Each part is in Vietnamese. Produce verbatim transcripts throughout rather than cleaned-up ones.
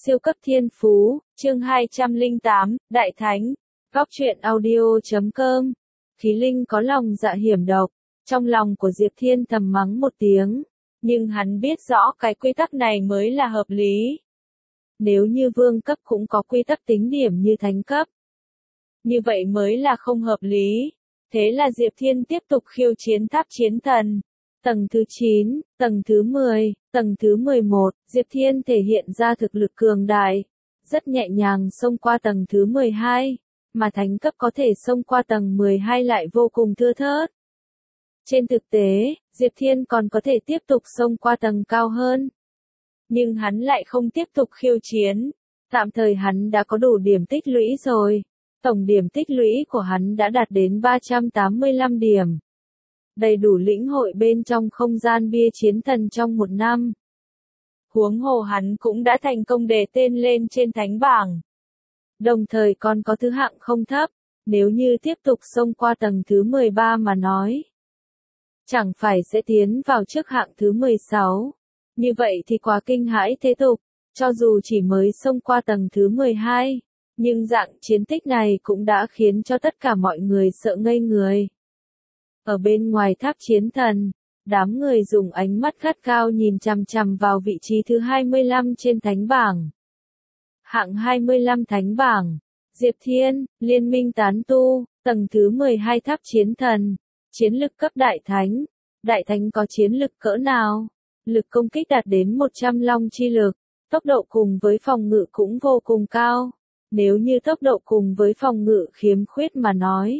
Siêu cấp thiên phú, chương hai trăm lẻ tám, Đại Thánh, góc truyện audio.com. Khí linh có lòng dạ hiểm độc, trong lòng của Diệp Thiên thầm mắng một tiếng, nhưng hắn biết rõ cái quy tắc này mới là hợp lý. Nếu như vương cấp cũng có quy tắc tính điểm như thánh cấp, như vậy mới là không hợp lý. Thế là Diệp Thiên tiếp tục khiêu chiến tháp chiến thần. Tầng thứ chín, tầng thứ mười, tầng thứ mười một, Diệp Thiên thể hiện ra thực lực cường đại, rất nhẹ nhàng xông qua tầng thứ mười hai, mà thánh cấp có thể xông qua tầng mười hai lại vô cùng thưa thớt. Trên thực tế, Diệp Thiên còn có thể tiếp tục xông qua tầng cao hơn. Nhưng hắn lại không tiếp tục khiêu chiến, tạm thời hắn đã có đủ điểm tích lũy rồi. Tổng điểm tích lũy của hắn đã đạt đến ba trăm tám mươi lăm điểm. Đầy đủ lĩnh hội bên trong không gian bia chiến thần trong một năm. Huống hồ hắn cũng đã thành công đề tên lên trên thánh bảng. Đồng thời còn có thứ hạng không thấp, nếu như tiếp tục xông qua tầng thứ mười ba mà nói. Chẳng phải sẽ tiến vào trước hạng thứ mười sáu. Như vậy thì quá kinh hãi thế tục, cho dù chỉ mới xông qua tầng thứ mười hai. Nhưng dạng chiến tích này cũng đã khiến cho tất cả mọi người sợ ngây người. Ở bên ngoài tháp chiến thần, đám người dùng ánh mắt gắt gao nhìn chằm chằm vào vị trí thứ hai mươi lăm trên thánh bảng. Hạng hai mươi lăm thánh bảng, Diệp Thiên, Liên minh tán tu, tầng thứ mười hai tháp chiến thần, chiến lực cấp đại thánh. Đại thánh có chiến lực cỡ nào? Lực công kích đạt đến một trăm long chi lực, tốc độ cùng với phòng ngự cũng vô cùng cao. Nếu như tốc độ cùng với phòng ngự khiếm khuyết mà nói,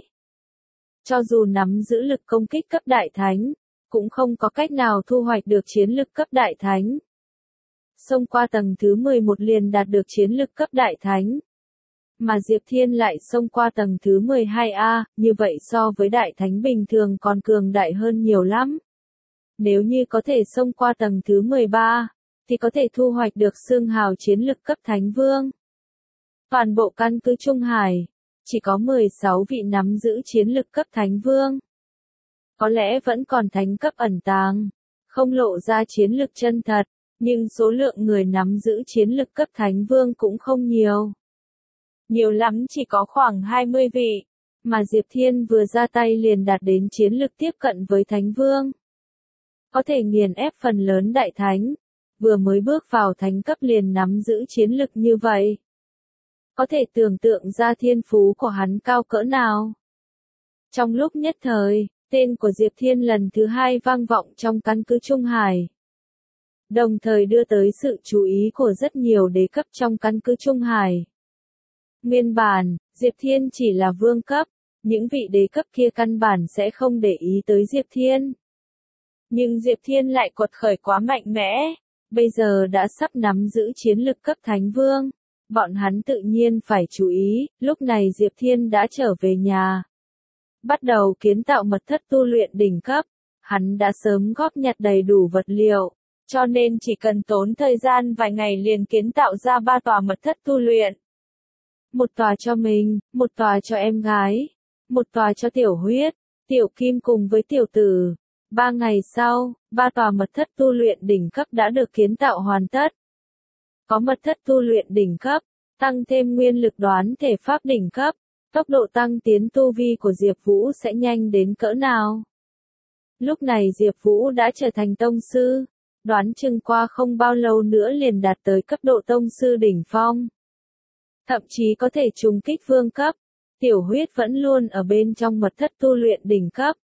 cho dù nắm giữ lực công kích cấp đại thánh, cũng không có cách nào thu hoạch được chiến lực cấp đại thánh. Xông qua tầng thứ mười một liền đạt được chiến lực cấp đại thánh. Mà Diệp Thiên lại xông qua tầng thứ mười hai A, như vậy so với đại thánh bình thường còn cường đại hơn nhiều lắm. Nếu như có thể xông qua tầng thứ mười ba, thì có thể thu hoạch được xương hào chiến lực cấp thánh vương. Toàn bộ căn cứ Trung Hải, chỉ có mười sáu vị nắm giữ chiến lực cấp thánh vương. Có lẽ vẫn còn thánh cấp ẩn tàng, không lộ ra chiến lực chân thật, nhưng số lượng người nắm giữ chiến lực cấp thánh vương cũng không nhiều. Nhiều lắm chỉ có khoảng hai mươi vị, mà Diệp Thiên vừa ra tay liền đạt đến chiến lực tiếp cận với thánh vương. Có thể nghiền ép phần lớn đại thánh, vừa mới bước vào thánh cấp liền nắm giữ chiến lực như vậy. Có thể tưởng tượng ra thiên phú của hắn cao cỡ nào. Trong lúc nhất thời, tên của Diệp Thiên lần thứ hai vang vọng trong căn cứ Trung Hải. Đồng thời đưa tới sự chú ý của rất nhiều đế cấp trong căn cứ Trung Hải. Nguyên bản, Diệp Thiên chỉ là vương cấp, những vị đế cấp kia căn bản sẽ không để ý tới Diệp Thiên. Nhưng Diệp Thiên lại quật khởi quá mạnh mẽ, bây giờ đã sắp nắm giữ chiến lực cấp thánh vương. Bọn hắn tự nhiên phải chú ý, lúc này Diệp Thiên đã trở về nhà. Bắt đầu kiến tạo mật thất tu luyện đỉnh cấp, hắn đã sớm góp nhặt đầy đủ vật liệu, cho nên chỉ cần tốn thời gian vài ngày liền kiến tạo ra ba tòa mật thất tu luyện. Một tòa cho mình, một tòa cho em gái, một tòa cho tiểu huyết, tiểu kim cùng với tiểu tử. Ba ngày sau, ba tòa mật thất tu luyện đỉnh cấp đã được kiến tạo hoàn tất. Có mật thất tu luyện đỉnh cấp, tăng thêm nguyên lực đoán thể pháp đỉnh cấp, tốc độ tăng tiến tu vi của Diệp Vũ sẽ nhanh đến cỡ nào. Lúc này Diệp Vũ đã trở thành tông sư, đoán chừng qua không bao lâu nữa liền đạt tới cấp độ tông sư đỉnh phong. Thậm chí có thể trùng kích vương cấp, tiểu huyết vẫn luôn ở bên trong mật thất tu luyện đỉnh cấp.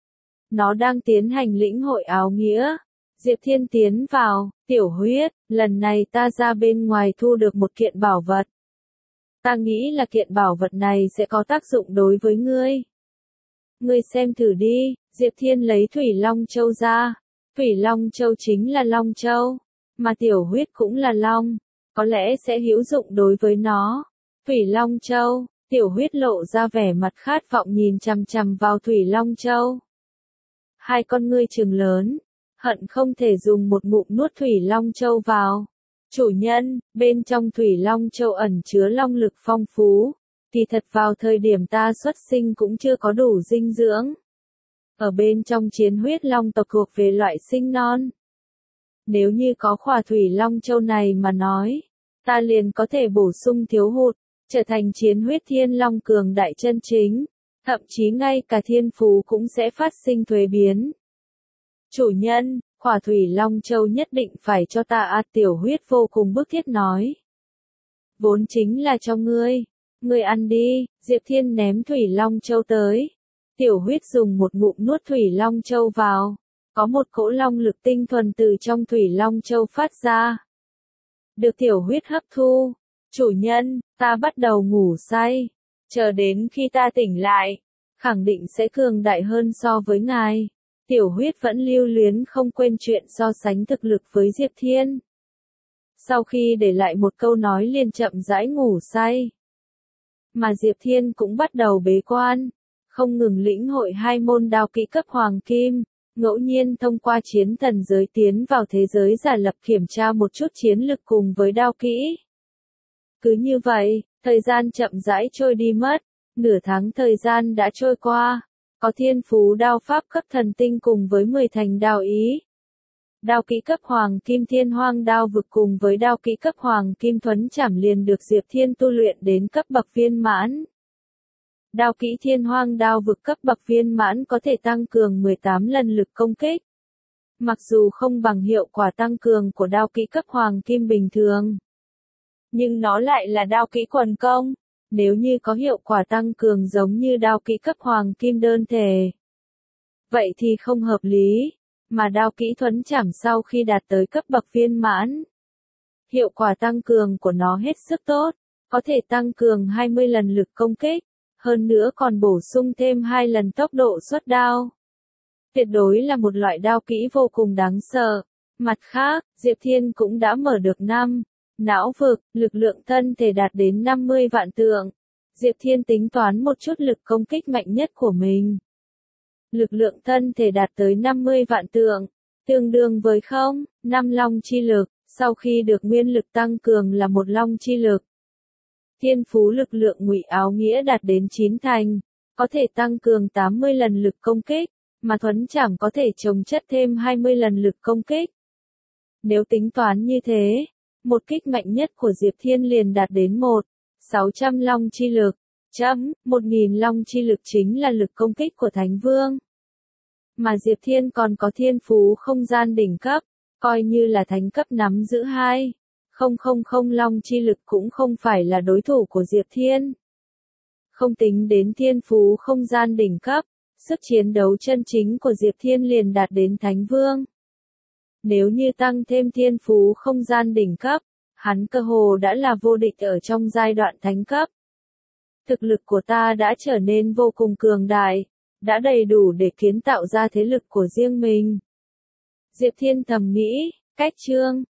Nó đang tiến hành lĩnh hội áo nghĩa. Diệp Thiên tiến vào, tiểu huyết, lần này ta ra bên ngoài thu được một kiện bảo vật. Ta nghĩ là kiện bảo vật này sẽ có tác dụng đối với ngươi. Ngươi xem thử đi, Diệp Thiên lấy Thủy Long Châu ra. Thủy Long Châu chính là Long Châu, mà tiểu huyết cũng là Long, có lẽ sẽ hữu dụng đối với nó. Thủy Long Châu, tiểu huyết lộ ra vẻ mặt khát vọng nhìn chằm chằm vào Thủy Long Châu. Hai con ngươi trừng lớn, hận không thể dùng một ngụm nuốt Thủy Long Châu vào. Chủ nhân, bên trong Thủy Long Châu ẩn chứa long lực phong phú, kỳ thật vào thời điểm ta xuất sinh cũng chưa có đủ dinh dưỡng. Ở bên trong chiến huyết long tộc thuộc về loại sinh non. Nếu như có khỏa Thủy Long Châu này mà nói, ta liền có thể bổ sung thiếu hụt, trở thành chiến huyết thiên long cường đại chân chính, thậm chí ngay cả thiên phú cũng sẽ phát sinh thuế biến. Chủ nhân, khỏa thủy long châu nhất định phải cho ta a tiểu huyết vô cùng bức thiết nói. Vốn chính là cho ngươi, ngươi ăn đi, Diệp Thiên ném thủy long châu tới. Tiểu huyết dùng một ngụm nuốt thủy long châu vào, có một cỗ long lực tinh thuần từ trong thủy long châu phát ra. Được tiểu huyết hấp thu, chủ nhân, ta bắt đầu ngủ say, chờ đến khi ta tỉnh lại, khẳng định sẽ cường đại hơn so với ngài. Tiểu huyết vẫn lưu luyến không quên chuyện so sánh thực lực với Diệp Thiên. Sau khi để lại một câu nói liền chậm rãi ngủ say. Mà Diệp Thiên cũng bắt đầu bế quan, không ngừng lĩnh hội hai môn đao kỹ cấp hoàng kim, ngẫu nhiên thông qua chiến thần giới tiến vào thế giới giả lập kiểm tra một chút chiến lực cùng với đao kỹ. Cứ như vậy, thời gian chậm rãi trôi đi mất, nửa tháng thời gian đã trôi qua, có thiên phú đao pháp cấp thần tinh cùng với mười thành đao ý. Đao kỹ cấp hoàng kim thiên hoang đao vực cùng với đao kỹ cấp hoàng kim thuấn trảm liền được Diệp Thiên tu luyện đến cấp bậc viên mãn. Đao kỹ thiên hoang đao vực cấp bậc viên mãn có thể tăng cường mười tám lần lực công kích. Mặc dù không bằng hiệu quả tăng cường của đao kỹ cấp hoàng kim bình thường, nhưng nó lại là đao kỹ quần công. Nếu như có hiệu quả tăng cường giống như đao kỹ cấp hoàng kim đơn thể, vậy thì không hợp lý, mà đao kỹ thuấn trảm sau khi đạt tới cấp bậc viên mãn, hiệu quả tăng cường của nó hết sức tốt, có thể tăng cường hai mươi lần lực công kích, hơn nữa còn bổ sung thêm hai lần tốc độ xuất đao. Tuyệt đối là một loại đao kỹ vô cùng đáng sợ. Mặt khác, Diệp Thiên cũng đã mở được năm não vực, lực lượng thân thể đạt đến năm mươi vạn tượng. Diệp Thiên tính toán một chút lực công kích mạnh nhất của mình. Lực lượng thân thể đạt tới năm mươi vạn tượng, tương đương với không, năm long chi lực, sau khi được nguyên lực tăng cường là một long chi lực. Thiên phú lực lượng ngụy áo nghĩa đạt đến chín thành, có thể tăng cường tám mươi lần lực công kích, mà thuấn trảm có thể chồng chất thêm hai mươi lần lực công kích. Nếu tính toán như thế, một kích mạnh nhất của Diệp Thiên liền đạt đến một sáu trăm long chi lực, chấm, một nghìn long chi lực chính là lực công kích của Thánh Vương. Mà Diệp Thiên còn có thiên phú không gian đỉnh cấp, coi như là thánh cấp nắm giữ hai không không không long chi lực cũng không phải là đối thủ của Diệp Thiên. Không tính đến thiên phú không gian đỉnh cấp, sức chiến đấu chân chính của Diệp Thiên liền đạt đến Thánh Vương. Nếu như tăng thêm thiên phú không gian đỉnh cấp, hắn cơ hồ đã là vô địch ở trong giai đoạn thánh cấp. Thực lực của ta đã trở nên vô cùng cường đại, đã đầy đủ để kiến tạo ra thế lực của riêng mình. Diệp Thiên thầm nghĩ, cách chương